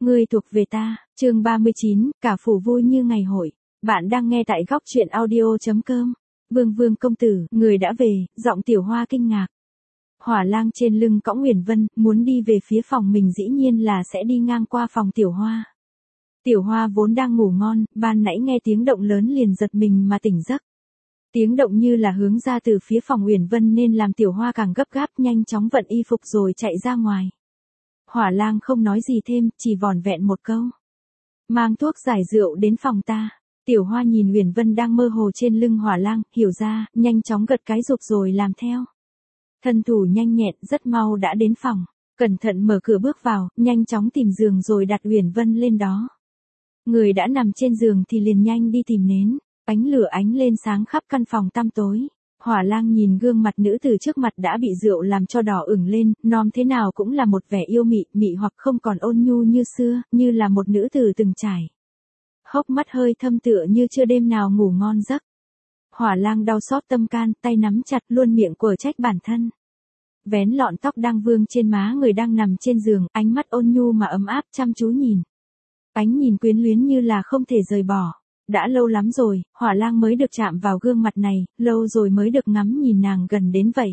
Ngươi thuộc về ta, chương 39, cả phủ vui như ngày hội. Bạn đang nghe tại góc truyện audio.com. Vương công tử, người đã về, giọng Tiểu Hoa kinh ngạc. Hỏa Lang trên lưng cõng Uyển Vân, muốn đi về phía phòng mình dĩ nhiên là sẽ đi ngang qua phòng Tiểu Hoa. Tiểu Hoa vốn đang ngủ ngon, ban nãy nghe tiếng động lớn liền giật mình mà tỉnh giấc. Tiếng động như là hướng ra từ phía phòng Uyển Vân nên làm Tiểu Hoa càng gấp gáp nhanh chóng vận y phục rồi chạy ra ngoài. Hỏa Lang không nói gì thêm, chỉ vỏn vẹn một câu. Mang thuốc giải rượu đến phòng ta. Tiểu Hoa nhìn Uyển Vân đang mơ hồ trên lưng Hỏa Lang, hiểu ra, nhanh chóng gật cái rụp rồi làm theo. Thân thủ nhanh nhẹn, rất mau đã đến phòng. Cẩn thận mở cửa bước vào, nhanh chóng tìm giường rồi đặt Uyển Vân lên đó. Người đã nằm trên giường thì liền nhanh đi tìm nến. Ánh lửa ánh lên sáng khắp căn phòng tăm tối. Hỏa Lang nhìn gương mặt nữ tử trước mặt đã bị rượu làm cho đỏ ửng lên, non thế nào cũng là một vẻ yêu mị hoặc không còn ôn nhu như xưa, như là một nữ tử từng trải. Hốc mắt hơi thâm tựa như chưa đêm nào ngủ ngon giấc. Hỏa Lang đau xót tâm can, tay nắm chặt luôn miệng quở trách bản thân. Vén lọn tóc đang vương trên má người đang nằm trên giường, ánh mắt ôn nhu mà ấm áp chăm chú nhìn. Ánh nhìn quyến luyến như là không thể rời bỏ. Đã lâu lắm rồi, Hỏa Lang mới được chạm vào gương mặt này, lâu rồi mới được ngắm nhìn nàng gần đến vậy.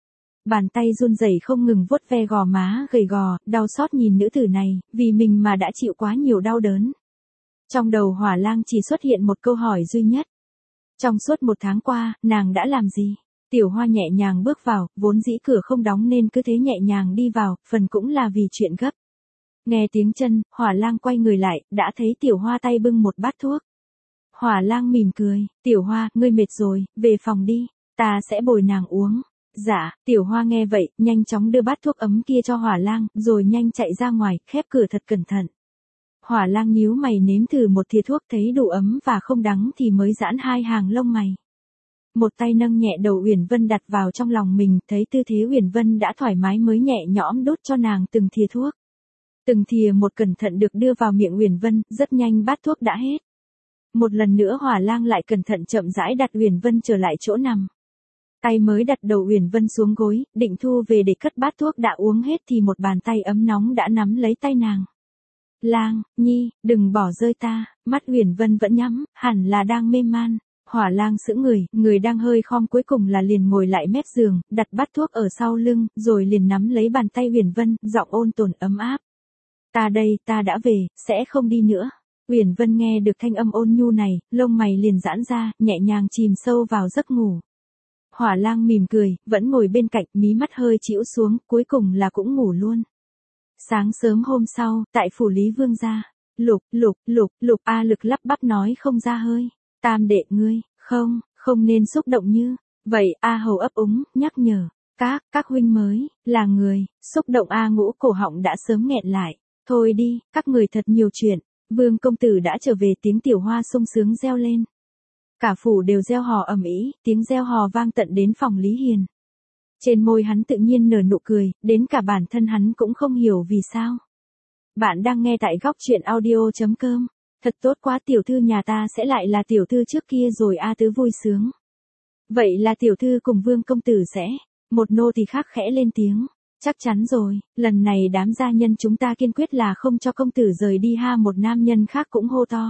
Bàn tay run rẩy không ngừng vuốt ve gò má gầy gò, đau xót nhìn nữ tử này, vì mình mà đã chịu quá nhiều đau đớn. Trong đầu Hỏa Lang chỉ xuất hiện một câu hỏi duy nhất. Trong suốt 1 tháng qua, nàng đã làm gì? Tiểu Hoa nhẹ nhàng bước vào, vốn dĩ cửa không đóng nên cứ thế nhẹ nhàng đi vào, phần cũng là vì chuyện gấp. Nghe tiếng chân, Hỏa Lang quay người lại, đã thấy Tiểu Hoa tay bưng một bát thuốc. Hỏa Lang mỉm cười, Tiểu Hoa, ngươi mệt rồi, về phòng đi, ta sẽ bồi nàng uống. Dạ, Tiểu Hoa nghe vậy, nhanh chóng đưa bát thuốc ấm kia cho Hỏa Lang, rồi nhanh chạy ra ngoài, khép cửa thật cẩn thận. Hỏa Lang nhíu mày nếm thử một thìa thuốc thấy đủ ấm và không đắng thì mới giãn 2 hàng lông mày. Một tay nâng nhẹ đầu Uyển Vân đặt vào trong lòng mình, thấy tư thế Uyển Vân đã thoải mái mới nhẹ nhõm đút cho nàng từng thìa thuốc. Từng thìa một cẩn thận được đưa vào miệng Uyển Vân, rất nhanh bát thuốc đã hết. Một lần nữa Hỏa Lang lại cẩn thận chậm rãi đặt Uyển Vân trở lại chỗ nằm. Tay mới đặt đầu Uyển Vân xuống gối, định thu về để cất bát thuốc đã uống hết thì một bàn tay ấm nóng đã nắm lấy tay nàng. Lang, Nhi, đừng bỏ rơi ta, mắt Uyển Vân vẫn nhắm, hẳn là đang mê man. Hỏa Lang sững người đang hơi khom cuối cùng là liền ngồi lại mép giường, đặt bát thuốc ở sau lưng, rồi liền nắm lấy bàn tay Uyển Vân, giọng ôn tồn ấm áp. Ta đây, ta đã về, sẽ không đi nữa. Uyển Vân nghe được thanh âm ôn nhu này, lông mày liền giãn ra, nhẹ nhàng chìm sâu vào giấc ngủ. Hỏa Lang mỉm cười, vẫn ngồi bên cạnh, mí mắt hơi chĩu xuống, cuối cùng là cũng ngủ luôn. Sáng sớm hôm sau, tại phủ Lý Vương gia, Lục A Lực lắp bắp nói không ra hơi. Tam đệ ngươi, không nên xúc động như. Vậy A Hầu ấp úng, nhắc nhở. Các huynh mới, là người, xúc động A Ngũ cổ họng đã sớm nghẹn lại. Thôi đi, các người thật nhiều chuyện. Vương công tử đã trở về, tiếng Tiểu Hoa sung sướng reo lên. Cả phủ đều reo hò ầm ĩ, tiếng reo hò vang tận đến phòng Lý Hiền. Trên môi hắn tự nhiên nở nụ cười, đến cả bản thân hắn cũng không hiểu vì sao. Bạn đang nghe tại góc truyện audio.com. Thật tốt quá, tiểu thư nhà ta sẽ lại là tiểu thư trước kia rồi. A Tứ vui sướng. Vậy là tiểu thư cùng Vương công tử sẽ. Một nô tỳ khác khẽ lên tiếng. Chắc chắn rồi, lần này đám gia nhân chúng ta kiên quyết là không cho công tử rời đi ha. Một nam nhân khác cũng hô to.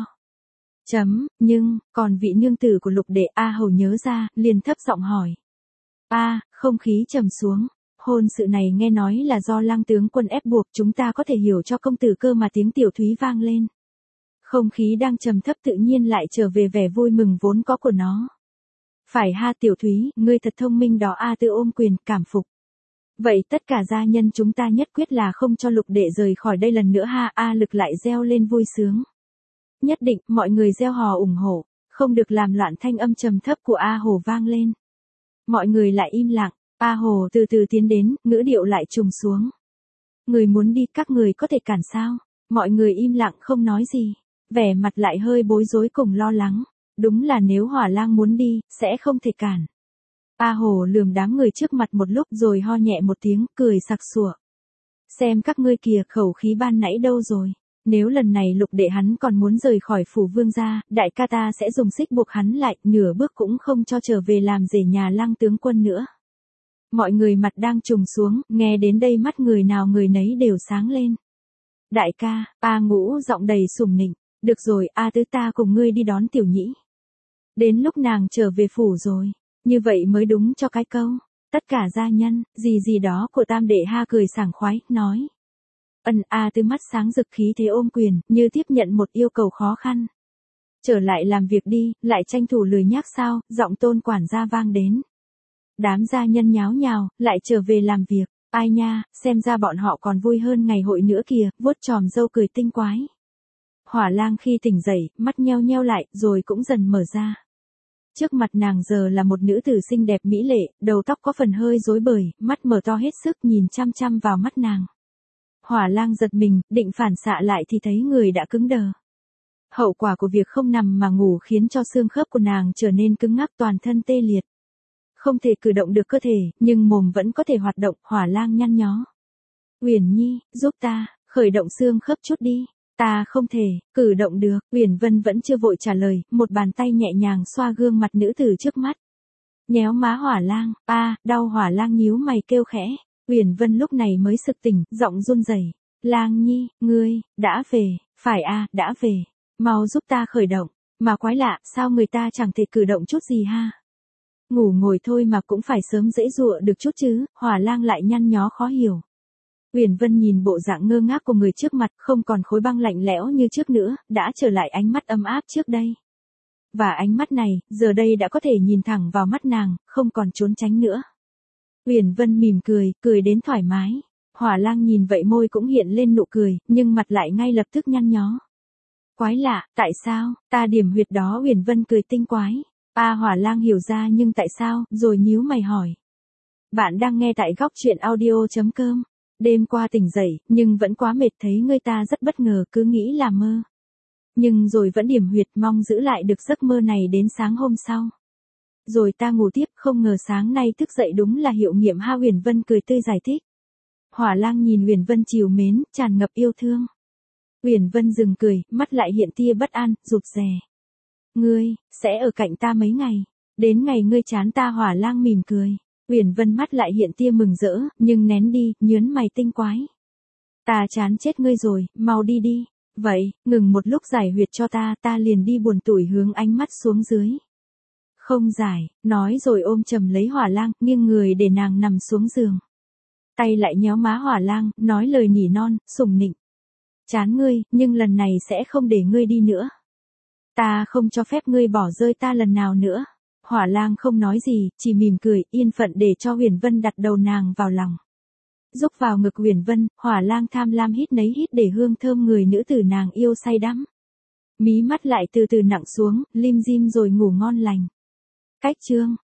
Nhưng, còn vị nương tử của Lục đệ. A Hầu nhớ ra, liền thấp giọng hỏi. Không khí trầm xuống. Hôn sự này nghe nói là do Lang tướng quân ép buộc, chúng ta có thể hiểu cho công tử cơ mà. Tiếng Tiểu Thúy vang lên. Không khí đang trầm thấp tự nhiên lại trở về vẻ vui mừng vốn có của nó. Phải ha Tiểu Thúy, ngươi thật thông minh đó. A Tư ôm quyền, cảm phục. Vậy tất cả gia nhân chúng ta nhất quyết là không cho Lục đệ rời khỏi đây lần nữa ha. A Lực lại reo lên vui sướng. Nhất định, mọi người reo hò ủng hộ, không được làm loạn. Thanh âm trầm thấp của A Hồ vang lên. Mọi người lại im lặng, A Hồ từ từ tiến đến, ngữ điệu lại trùng xuống. Người muốn đi, các người có thể cản sao? Mọi người im lặng không nói gì, vẻ mặt lại hơi bối rối cùng lo lắng. Đúng là nếu Hỏa Lang muốn đi, sẽ không thể cản. A Hồ lườm đám người trước mặt một lúc rồi ho nhẹ một tiếng, cười sặc sụa. Xem các ngươi kìa, khẩu khí ban nãy đâu rồi? Nếu lần này Lục đệ hắn còn muốn rời khỏi phủ Vương gia, đại ca ta sẽ dùng xích buộc hắn lại, nửa bước cũng không cho trở về làm rể nhà Lang tướng quân nữa. Mọi người mặt đang trùng xuống, nghe đến đây mắt người nào người nấy đều sáng lên. Đại ca, A Ngũ giọng đầy sùng nịnh. Được rồi, A Tứ ta cùng ngươi đi đón Tiểu Nhĩ. Đến lúc nàng trở về phủ rồi. Như vậy mới đúng cho cái câu. Tất cả gia nhân, gì gì đó của Tam Đệ Ha cười sảng khoái, nói. A Tứ mắt sáng rực khí thế ôm quyền, như tiếp nhận một yêu cầu khó khăn. Trở lại làm việc đi, lại tranh thủ lười nhác sao, giọng Tôn quản gia vang đến. Đám gia nhân nháo nhào, lại trở về làm việc. Ai nha, xem ra bọn họ còn vui hơn ngày hội nữa kìa, vuốt chòm râu cười tinh quái. Hỏa Lang khi tỉnh dậy, mắt nheo nheo lại, rồi cũng dần mở ra. Trước mặt nàng giờ là một nữ tử xinh đẹp mỹ lệ, đầu tóc có phần hơi rối bời, mắt mở to hết sức nhìn chăm chăm vào mắt nàng. Hỏa Lang giật mình, định phản xạ lại thì thấy người đã cứng đờ. Hậu quả của việc không nằm mà ngủ khiến cho xương khớp của nàng trở nên cứng ngắc, toàn thân tê liệt. Không thể cử động được cơ thể, nhưng mồm vẫn có thể hoạt động. Hỏa Lang nhăn nhó. Uyển Nhi, giúp ta, khởi động xương khớp chút đi. Ta không thể, cử động được. Uyển Vân vẫn chưa vội trả lời, một bàn tay nhẹ nhàng xoa gương mặt nữ tử trước mắt. Nhéo má Hỏa Lang, đau. Hỏa Lang nhíu mày kêu khẽ. Uyển Vân lúc này mới sực tỉnh, giọng run rẩy. Lang Nhi, ngươi, đã về, phải đã về. Mau giúp ta khởi động. Mà quái lạ, sao người ta chẳng thể cử động chút gì ha? Ngủ ngồi thôi mà cũng phải sớm dễ dụa được chút chứ. Hỏa Lang lại nhăn nhó khó hiểu. Uyển Vân nhìn bộ dạng ngơ ngác của người trước mặt, không còn khối băng lạnh lẽo như trước nữa, đã trở lại ánh mắt ấm áp trước đây. Và ánh mắt này, giờ đây đã có thể nhìn thẳng vào mắt nàng, không còn trốn tránh nữa. Uyển Vân mỉm cười, cười đến thoải mái. Hỏa Lang nhìn vậy môi cũng hiện lên nụ cười, nhưng mặt lại ngay lập tức nhăn nhó. Quái lạ, tại sao, ta điểm huyệt đó. Uyển Vân cười tinh quái. Hỏa Lang hiểu ra nhưng tại sao, rồi nhíu mày hỏi. Bạn đang nghe tại góc truyện audio.com. Đêm qua tỉnh dậy, nhưng vẫn quá mệt, thấy người ta rất bất ngờ, cứ nghĩ là mơ. Nhưng rồi vẫn điểm huyệt, mong giữ lại được giấc mơ này đến sáng hôm sau. Rồi ta ngủ tiếp, không ngờ sáng nay thức dậy đúng là hiệu nghiệm ha. Uyển Vân cười tươi giải thích. Hỏa Lang nhìn Uyển Vân trìu mến, tràn ngập yêu thương. Uyển Vân dừng cười, mắt lại hiện tia bất an, rụt rè. Ngươi, sẽ ở cạnh ta mấy ngày. Đến ngày ngươi chán ta. Hỏa Lang mỉm cười. Uyển Vân mắt lại hiện tia mừng rỡ, nhưng nén đi, nhớn mày tinh quái. Ta chán chết ngươi rồi, mau đi đi. Vậy, ngừng một lúc giải huyệt cho ta liền đi. Buồn tủi hướng ánh mắt xuống dưới. Không giải, nói rồi ôm chầm lấy Hỏa Lang, nghiêng người để nàng nằm xuống giường. Tay lại nhéo má Hỏa Lang, nói lời nỉ non, sủng nịnh. Chán ngươi, nhưng lần này sẽ không để ngươi đi nữa. Ta không cho phép ngươi bỏ rơi ta lần nào nữa. Hỏa Lang không nói gì, chỉ mỉm cười, yên phận để cho Uyển Vân đặt đầu nàng vào lòng. Rúc vào ngực Uyển Vân, Hỏa Lang tham lam hít nấy hít để hương thơm người nữ tử nàng yêu say đắm. Mí mắt lại từ từ nặng xuống, lim dim rồi ngủ ngon lành. Cách chương